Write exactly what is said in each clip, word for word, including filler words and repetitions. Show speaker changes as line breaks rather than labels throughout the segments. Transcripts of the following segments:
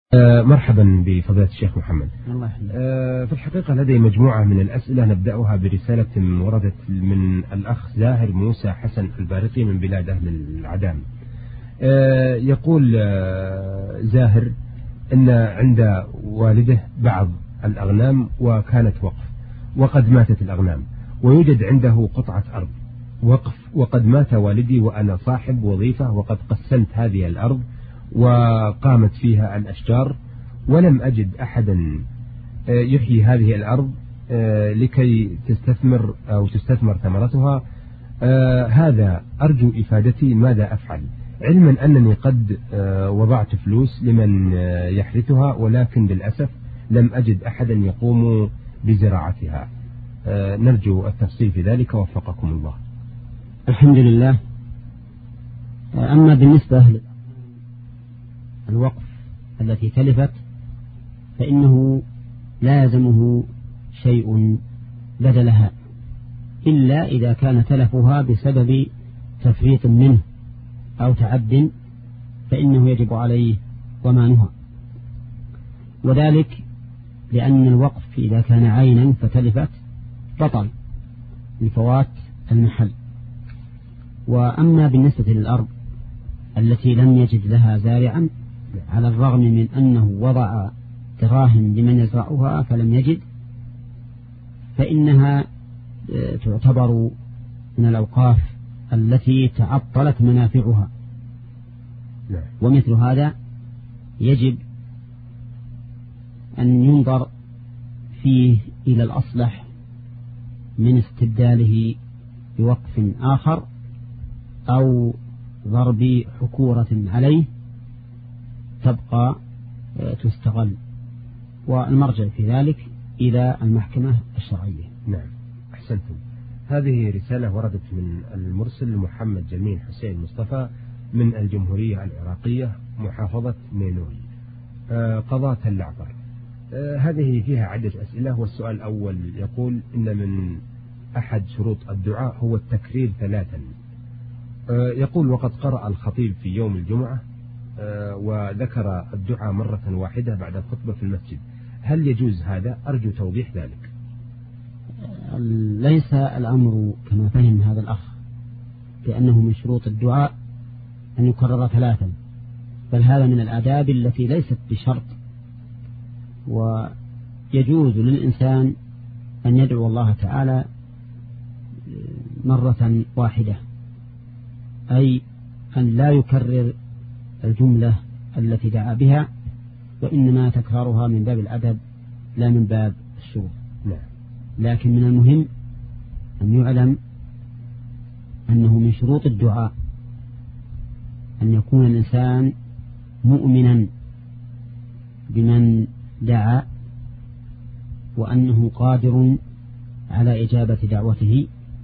آه مرحبا بفضيلة الشيخ محمد.
الله
آه في الحقيقة لدي مجموعة من الأسئلة نبدأها برسالة وردت من الأخ زاهر موسى حسن البارقي من بلاد أهل العدام. آه يقول آه زاهر أن عند والده بعض الأغنام وكانت وقف، وقد ماتت الأغنام، ويوجد عنده قطعة أرض وقف، وقد مات والدي وأنا صاحب وظيفة، وقد قسمت هذه الأرض وقامت فيها الأشجار، ولم أجد أحدا يحيي هذه الأرض لكي تستثمر أو تستثمر ثمرتها. هذا أرجو إفادتي ماذا أفعل، علما أنني قد وضعت فلوس لمن يحرثها، ولكن للأسف لم أجد أحدا يقوم بزراعتها. نرجو التفصيل في ذلك وفقكم الله.
الحمد لله. أما بالنسبة الوقف التي تلفت فإنه لازمه شيء بدلها، إلا إذا كان تلفها بسبب تفريط منه أو تعد فإنه يجب عليه ضمانها، وذلك لأن الوقف إذا كان عينا فتلفت بطل لفوات المحل. وأما بالنسبة للأرض التي لم يجد لها زارعا، على الرغم من أنه وضع دراهم لمن يزرعها فلم يجد، فإنها تعتبر من الأوقاف التي تعطلت منافعها، ومثل هذا يجب أن ينظر فيه إلى الأصلح من استبداله بوقف آخر أو ضرب حكورة عليه تبقى تستغل، والمرجع في ذلك إلى المحكمة الشرعية.
نعم، أحسنتم. هذه رسالة وردت من المرسل محمد جميل حسين مصطفى من الجمهورية العراقية محافظة نينوي قضاة اللعبر. هذه فيها عدة أسئلة، والسؤال الأول يقول إن من أحد شروط الدعاء هو التكرير ثلاثا. يقول وقد قرأ الخطيب في يوم الجمعة وذكر الدعاء مرة واحدة بعد الخطبة في المسجد، هل يجوز هذا؟ أرجو توضيح ذلك.
ليس الأمر كما فهم هذا الأخ لأنه من شروط الدعاء أن يكرر ثلاثا، بل هذا من الآداب التي ليست بشرط، ويجوز للإنسان أن يدعو الله تعالى مرة واحدة، أي أن لا يكرر الجملة التي دعا بها، وإنما تكرارها من باب الأدب لا من باب الشروط. لكن من المهم أن يعلم أنه من شروط الدعاء أن يكون الإنسان مؤمنا بمن دعا، وأنه قادر على إجابة دعوته.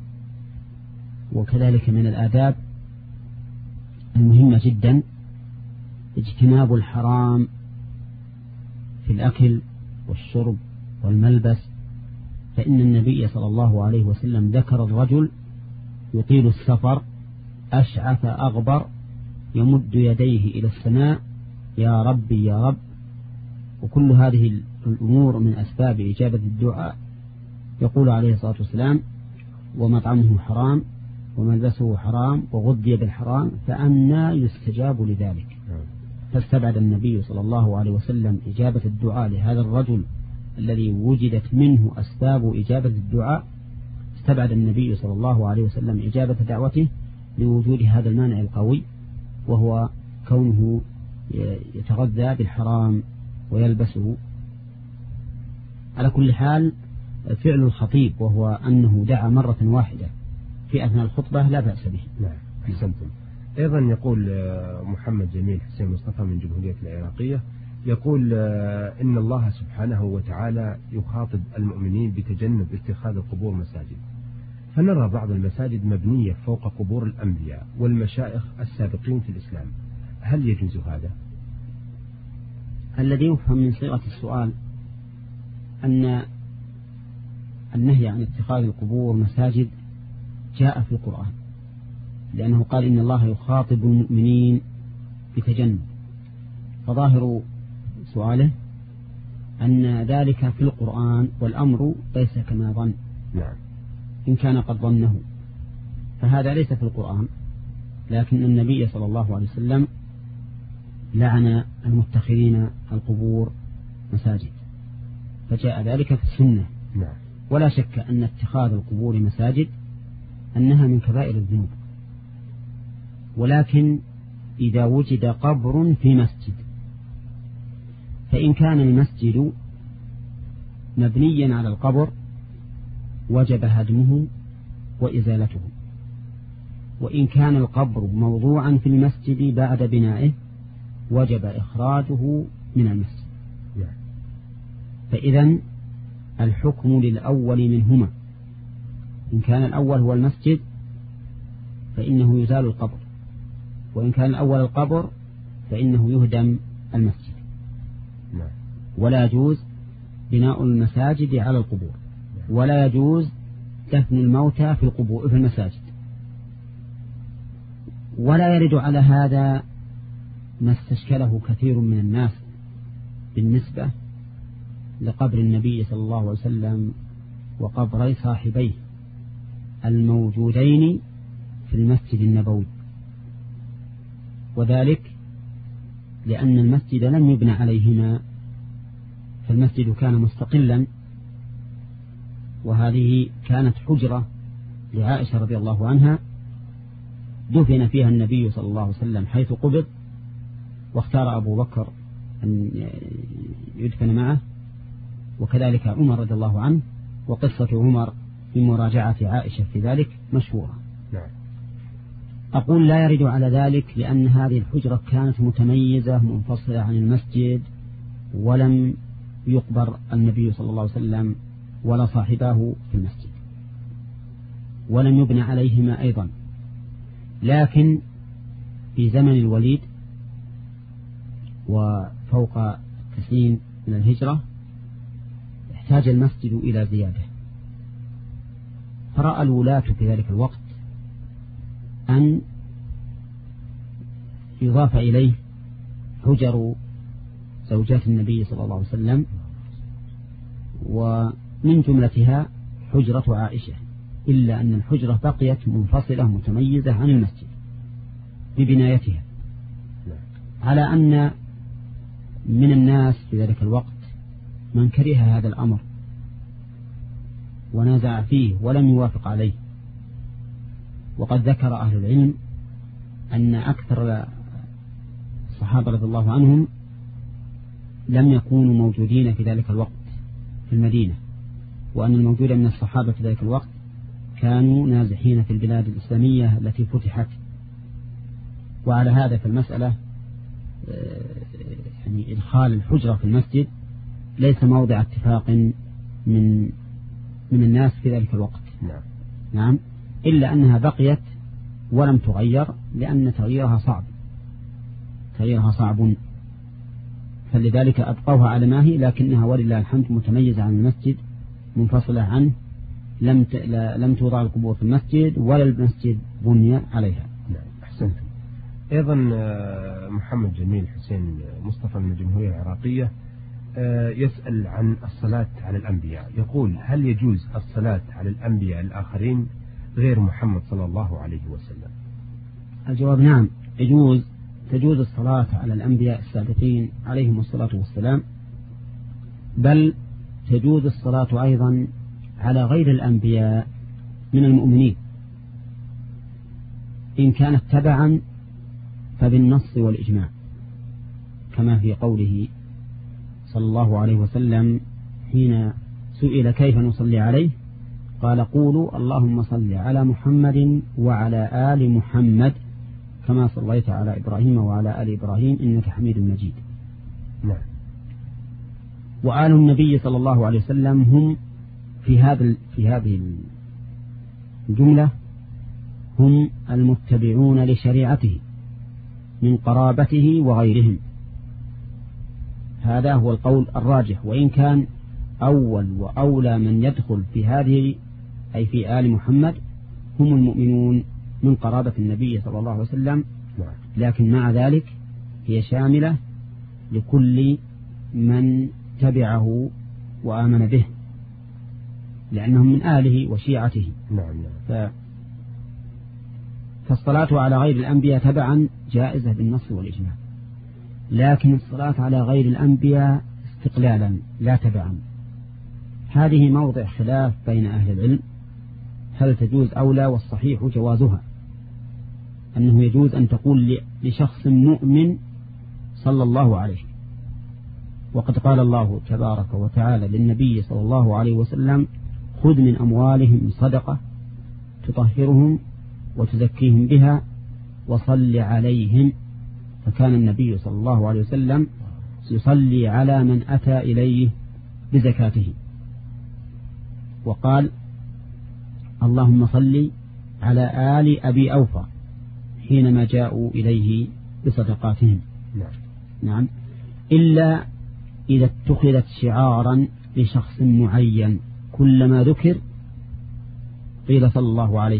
وكذلك من الآداب المهمة جدا اجتناب الحرام في الأكل والشرب والملبس، فإن النبي صلى الله عليه وسلم ذكر الرجل يطيل السفر أشعث أغبر يمد يديه إلى السماء يا ربي يا رب. وكل هذه الأمور من أسباب إجابة الدعاء. يقول عليه الصلاة والسلام ومطعمه حرام وملبسه حرام وغذي بالحرام فأنى يستجاب لذلك. فاستبعد النبي صلى الله عليه وسلم إجابة الدعاء لهذا الرجل الذي وجدت منه أسباب إجابة الدعاء، استبعد النبي صلى الله عليه وسلم إجابة دعوته لوجود هذا المانع القوي، وهو كونه يتغذى بالحرام ويلبسه. على كل حال فعل الخطيب وهو أنه دعا مرة واحدة في أثناء الخطبة لا بأس به.
نعم، أحسنتم. أيضا يقول محمد جميل حسين مصطفى من جمهورية العراقية، يقول إن الله سبحانه وتعالى يخاطب المؤمنين بتجنب اتخاذ القبور مساجد، فنرى بعض المساجد مبنية فوق قبور الأنبياء والمشائخ السابقين في الإسلام، هل يجوز هذا؟
الذي يفهم من صيغة السؤال أن النهي عن اتخاذ القبور مساجد جاء في القرآن، لأنه قال إن الله يخاطب المؤمنين بتجنب، فظاهر سؤاله أن ذلك في القرآن والأمر ليس كما ظن.
نعم.
إن كان قد ظنه فهذا ليس في القرآن، لكن النبي صلى الله عليه وسلم لعن المتخذين القبور مساجد، فجاء ذلك في السنة.
نعم.
ولا شك أن اتخاذ القبور مساجد أنها من كبائر الذنوب، ولكن إذا وجد قبر في مسجد، فإن كان المسجد مبنيا على القبر وجب هدمه وإزالته، وإن كان القبر موضوعا في المسجد بعد بنائه وجب إخراجه من المسجد. فإذن الحكم للأول منهما، إن كان الأول هو المسجد فإنه يزال القبر، وإن كان الأول القبر فإنه يهدم المسجد. ولا يجوز بناء المساجد على القبور، ولا يجوز دفن الموتى في القبور في المساجد. ولا يرد على هذا ما استشكله كثير من الناس بالنسبة لقبر النبي صلى الله عليه وسلم وقبري صاحبيه الموجودين في المسجد النبوي، وذلك لأن المسجد لم يبنى عليهما، فالمسجد كان مستقلا، وهذه كانت حجرة لعائشة رضي الله عنها دفن فيها النبي صلى الله عليه وسلم حيث قبض، واختار أبو بكر أن يدفن معه، وكذلك عمر رضي الله عنه، وقصة عمر في مراجعة عائشة في ذلك مشهورة.
نعم.
أقول لا يرد على ذلك لأن هذه الحجرة كانت متميزة منفصلة عن المسجد، ولم يقبر النبي صلى الله عليه وسلم ولا صاحباه في المسجد، ولم يبنى عليهما أيضا. لكن في زمن الوليد وفوق تسعين من الهجرة احتاج المسجد إلى زيادة، فرأى الولاة في ذلك الوقت أن يضاف إليه حجر زوجات النبي صلى الله عليه وسلم، ومن جملتها حجرة عائشة، إلا أن الحجرة بقيت منفصلة متميزة عن المسجد ببنايتها، على أن من الناس في ذلك الوقت من كره هذا الأمر ونازع فيه ولم يوافق عليه. وقد ذكر أهل العلم أن أكثر الصحابة رضي الله عنهم لم يكونوا موجودين في ذلك الوقت في المدينة، وأن الموجود من الصحابة في ذلك الوقت كانوا نازحين في البلاد الإسلامية التي فتحت. وعلى هذا في المسألة يعني إدخال الحجرة في المسجد ليس موضع اتفاق من من الناس في ذلك الوقت.
نعم.
نعم، إلا أنها بقيت ولم تغير، لأن تغييرها صعب تغييرها صعب فلذلك أبقوها على ما هي، لكنها ولله الحمد متميزة عن المسجد، منفصلة عنه، لم لم توضع القبور في المسجد ولا المسجد بني عليها.
نعم. أحسنتم. أيضا محمد جميل حسين مصطفى من الجمهورية العراقية يسأل عن الصلاة على الأنبياء، يقول: هل يجوز الصلاة على الأنبياء الآخرين غير محمد صلى الله عليه وسلم؟
الجواب نعم، يجوز تجوز الصلاة على الأنبياء السابقين عليهم الصلاة والسلام، بل تجوز الصلاة أيضا على غير الأنبياء من المؤمنين، إن كانت تبعا فبالنص والإجماع، كما في قوله صلى الله عليه وسلم حين سئل كيف نصلي عليه قال: قولوا اللهم صل على محمد وعلى آل محمد كما صليت على إبراهيم وعلى آل إبراهيم إنك حميد مجيد.
نعم.
وآل النبي صلى الله عليه وسلم هم في هذا في هذه الجملة هم المتبعون لشريعته من قرابته وغيرهم، هذا هو القول الراجح. وإن كان أول وأولى من يدخل في هذه أي في آل محمد هم المؤمنون من قرابة النبي صلى الله عليه وسلم، لكن مع ذلك هي شاملة لكل من تبعه وآمن به، لأنهم من آله وشيعته.
نعم.
ف... فالصلاة على غير الأنبياء تبعا جائزة بالنص والإجماع، لكن الصلاة على غير الأنبياء استقلالا لا تبعا، هذه موضع خلاف بين أهل العلم، هل تجوز أو لا، والصحيح جوازها، أنه يجوز أن تقول لشخص مؤمن صلى الله عليه، وقد قال الله تبارك وتعالى للنبي صلى الله عليه وسلم: خذ من أموالهم صدقة تطهرهم وتزكيهم بها وصل عليهم. فكان النبي صلى الله عليه وسلم يصلي على من أتى إليه بزكاته، وقال: اللهم صل على آل أبي أوفى حينما جاءوا إليه بصدقاتهم.
نعم.
نعم، إلا إذا اتخذت شعارا لشخص معين، كلما ذكر قيل صلى الله عليه،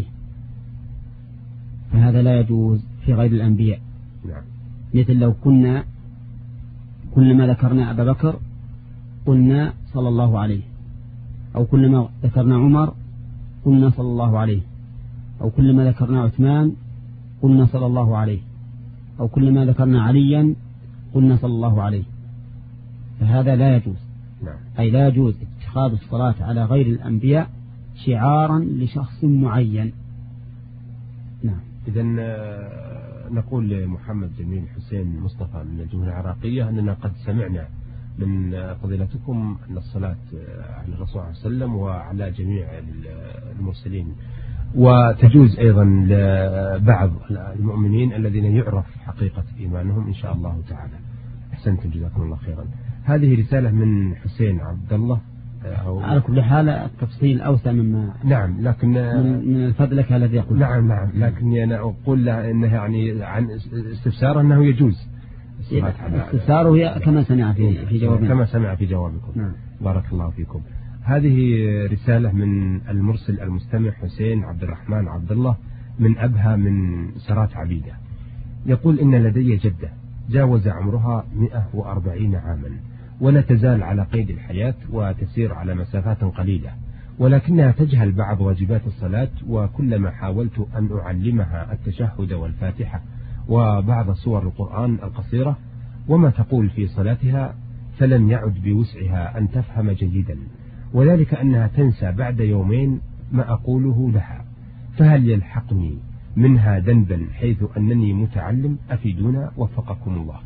فهذا لا يجوز في غير الأنبياء.
نعم.
مثل لو كنا كلما ذكرنا أبا بكر قلنا صلى الله عليه، أو كلما ذكرنا عمر قلنا صلى الله عليه، أو كلما ذكرنا عثمان قلنا صلى الله عليه، أو كلما ذكرنا عليا قلنا صلى الله عليه، فهذا لا يجوز.
نعم.
أي لا يجوز اتخاذ الصلاة على غير الأنبياء شعارا لشخص معين. نعم.
إذن نقول لمحمد جميل حسين مصطفى من الجمهورية العراقية أننا قد سمعنا من فضيلتكم أن الصلاة على الرسول صلى الله عليه وسلم وعلى جميع المرسلين، وتجوز أيضا لبعض المؤمنين الذين يعرف حقيقة إيمانهم إن شاء الله تعالى. أحسنتم، جزاكم الله خيرا. هذه رسالة من حسين عبد الله. أو
على كل حال التفصيل أوسع مما
نعم، لكن
من فضلك الذي يقول.
نعم نعم، لكن أنا أقول له أنه يعني عن استفسار أنه يجوز
استفساره هي كما سمع في في جوابنا
كما سمع في جوابكم.
نعم.
بارك الله فيكم. هذه رسالة من المرسل المستمع حسين عبد الرحمن عبد الله من أبها من سرات عبيدة، يقول: إن لدي جدة جاوز عمرها مئة وأربعين عاما، ولا تزال على قيد الحياة وتسير على مسافات قليلة، ولكنها تجهل بعض واجبات الصلاة، وكلما حاولت أن أعلمها التشهد والفاتحة وبعض سور القرآن القصيرة وما تقول في صلاتها فلم يعد بوسعها أن تفهم جيدا، وذلك أنها تنسى بعد يومين ما أقوله لها، فهل يلحقني منها ذنبا حيث أنني متعلم؟ أفيدونا وفقكم الله.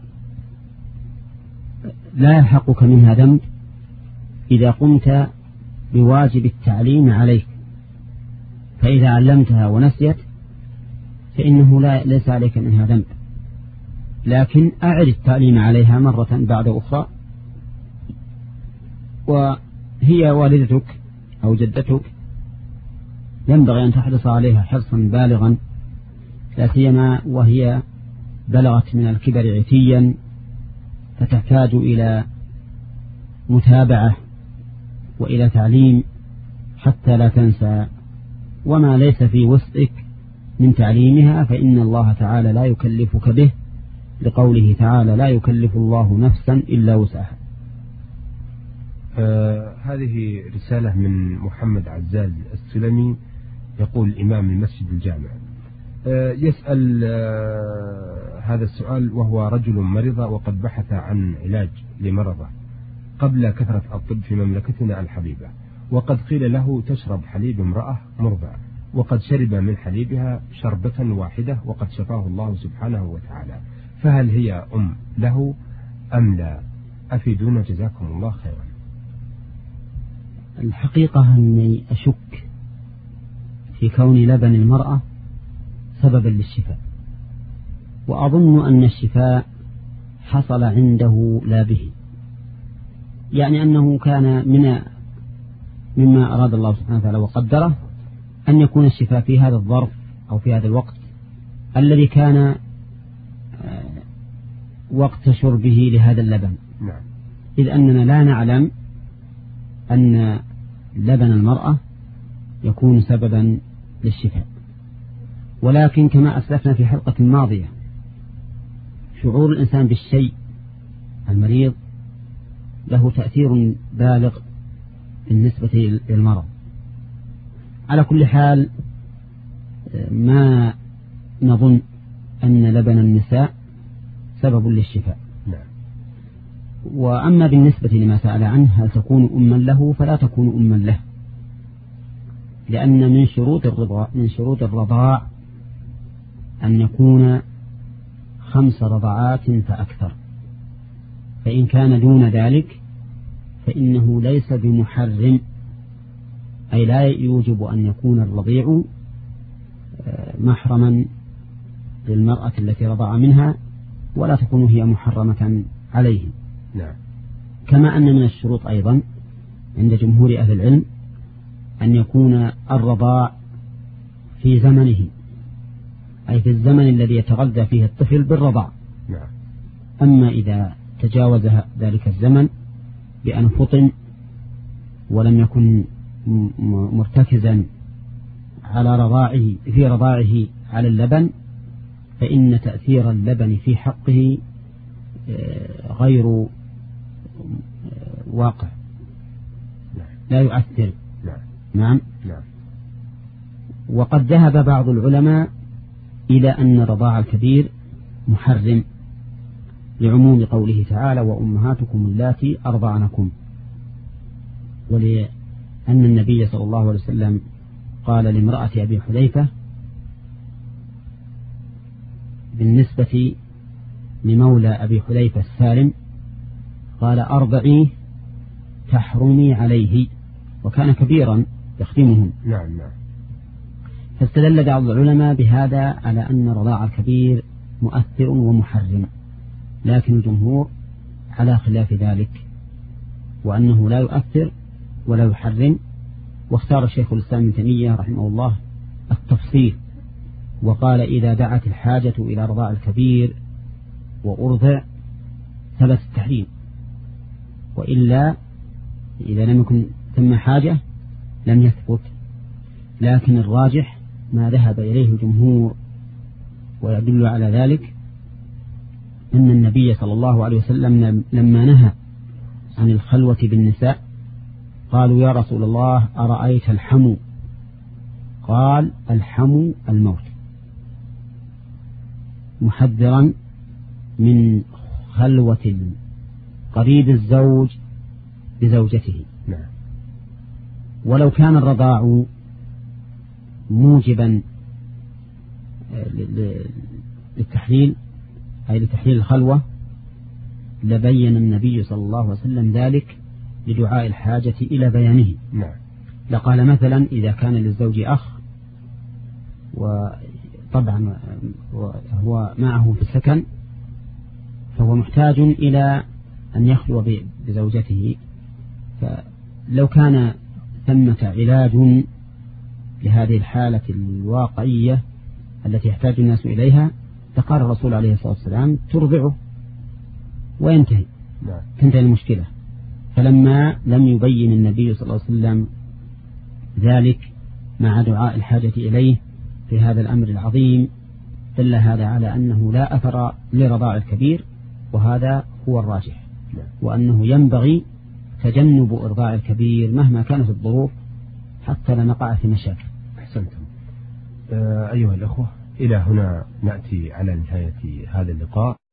لا يلحقك منها ذنب إذا قمت بواجب التعليم عليك، فإذا علمتها ونسيت فإنه لا ليس عليك منها ذنب، لكن أعد التعليم عليها مرة بعد أخرى، وهي والدتك أو جدتك ينبغي أن تحرص عليها حرصا بالغا، لا سيما وهي بلغت من الكبر عتيا، فتحتاج إلى متابعة وإلى تعليم حتى لا تنسى، وما ليس في وسعك من تعليمها فإن الله تعالى لا يكلفك به، لقوله تعالى: لا يكلف الله نفسا إلا وسعها.
آه هذه رسالة من محمد عزاز السلمي، يقول: إمام المسجد الجامع، آه يسأل آه هذا السؤال وهو رجل مريض وقد بحث عن علاج لمرضه قبل كثرة الطب في مملكتنا الحبيبة، وقد قيل له تشرب حليب امرأة مرضع، وقد شرب من حليبها شربة واحدة وقد شفاه الله سبحانه وتعالى، فهل هي أم له أم لا؟ أفيدونا جزاكم الله خيرا.
الحقيقة أني أشك في كون لبن المرأة سببا للشفاء، وأظن أن الشفاء حصل عنده لا به، يعني أنه كان من مما أراد الله سبحانه وتعالى وقدره أن يكون الشفاء في هذا الظرف أو في هذا الوقت الذي كان وقت شربه لهذا اللبن.
نعم.
إذ أننا لا نعلم أن لبن المرأة يكون سببا للشفاء، ولكن كما أسلفنا في حلقة ماضية، شعور الإنسان بالشيء المريض له تأثير بالغ بالنسبة للمرض. على كل حال ما نظن أن لبن النساء سبب للشفاء.
نعم.
وأما بالنسبة لما سأل عنه هل تكون أما له، فلا تكون أما له، لأن من شروط الرضاع من شروط الرضاع أن يكون خمس رضعات فأكثر، فإن كان دون ذلك فإنه ليس بمحرم، أي لا يوجب أن يكون الرضيع محرما للمرأة التي رضع منها، ولا تكون هي محرمة عليه.
نعم.
كما أن من الشروط أيضا عند جمهور أهل العلم أن يكون الرضاع في زمنه، أي في الزمن الذي يتغذى فيه الطفل بالرضاع.
نعم.
أما إذا تجاوز ذلك الزمن بأن فطن ولم يكن مرتكزا على رضاعه في رضاعه على اللبن، فإن تأثير اللبن في حقه غير واقع، لا يؤثر.
نعم.
نعم.
نعم.
وقد ذهب بعض العلماء إلى أن رضاع الكبير محرم لعموم قوله تعالى وأمهاتكم اللاتي أرضعنكم، ولأن النبي صلى الله عليه وسلم قال لامرأة أبي حذيفة بالنسبة لمولى أبي حذيفة السالم قال أرضعيه تحرمي عليه، وكان كبيرا يخدمهم.
نعم. نعم.
فاستدل بعض العلماء بهذا على أن رضاع الكبير مؤثر ومحرم، لكن الجمهور على خلاف ذلك، وأنه لا يؤثر ولا يحرم. واختار الشيخ الإسلام ابن تيمية رحمه الله التفصيل، وقال إذا دعت الحاجة إلى رضاع الكبير وأرضع ثبت التحريم، وإلا إذا لم يكن ثم حاجة لم يثبت. لكن الراجح ما ذهب إليه الجمهور، ويدل على ذلك أن النبي صلى الله عليه وسلم لما نهى عن الخلوة بالنساء قالوا يا رسول الله أرأيت الحمو؟ قال الحمو الموت، محذرا من خلوة قريب الزوج بزوجته.
نعم.
ولو كان الرضاع موجبا للتحليل أي لتحليل الخلوة لبين النبي صلى الله عليه وسلم ذلك لدعاء الحاجة إلى بيانه.
نعم.
لقال مثلا إذا كان للزوج أخ وطبعا هو معه في السكن فهو محتاج إلى أن يخلو بزوجته، فلو كان ثمة علاج لهذه الحالة الواقعية التي يحتاج الناس إليها فقال الرسول عليه الصلاة والسلام ترضعه وينتهي.
نعم.
تنتهي المشكلة. فلما لم يبين النبي صلى الله عليه وسلم ذلك مع دعاء الحاجة إليه في هذا الأمر العظيم دل هذا على أنه لا أثر لرضاع الكبير، وهذا هو الراجح.
نعم.
وأنه ينبغي تجنب إرضاع الكبير مهما كانت الظروف حتى لا نقع في مشاكل.
أحسنتم. أيها الأخوة، إلى هنا نأتي على نهاية هذا اللقاء.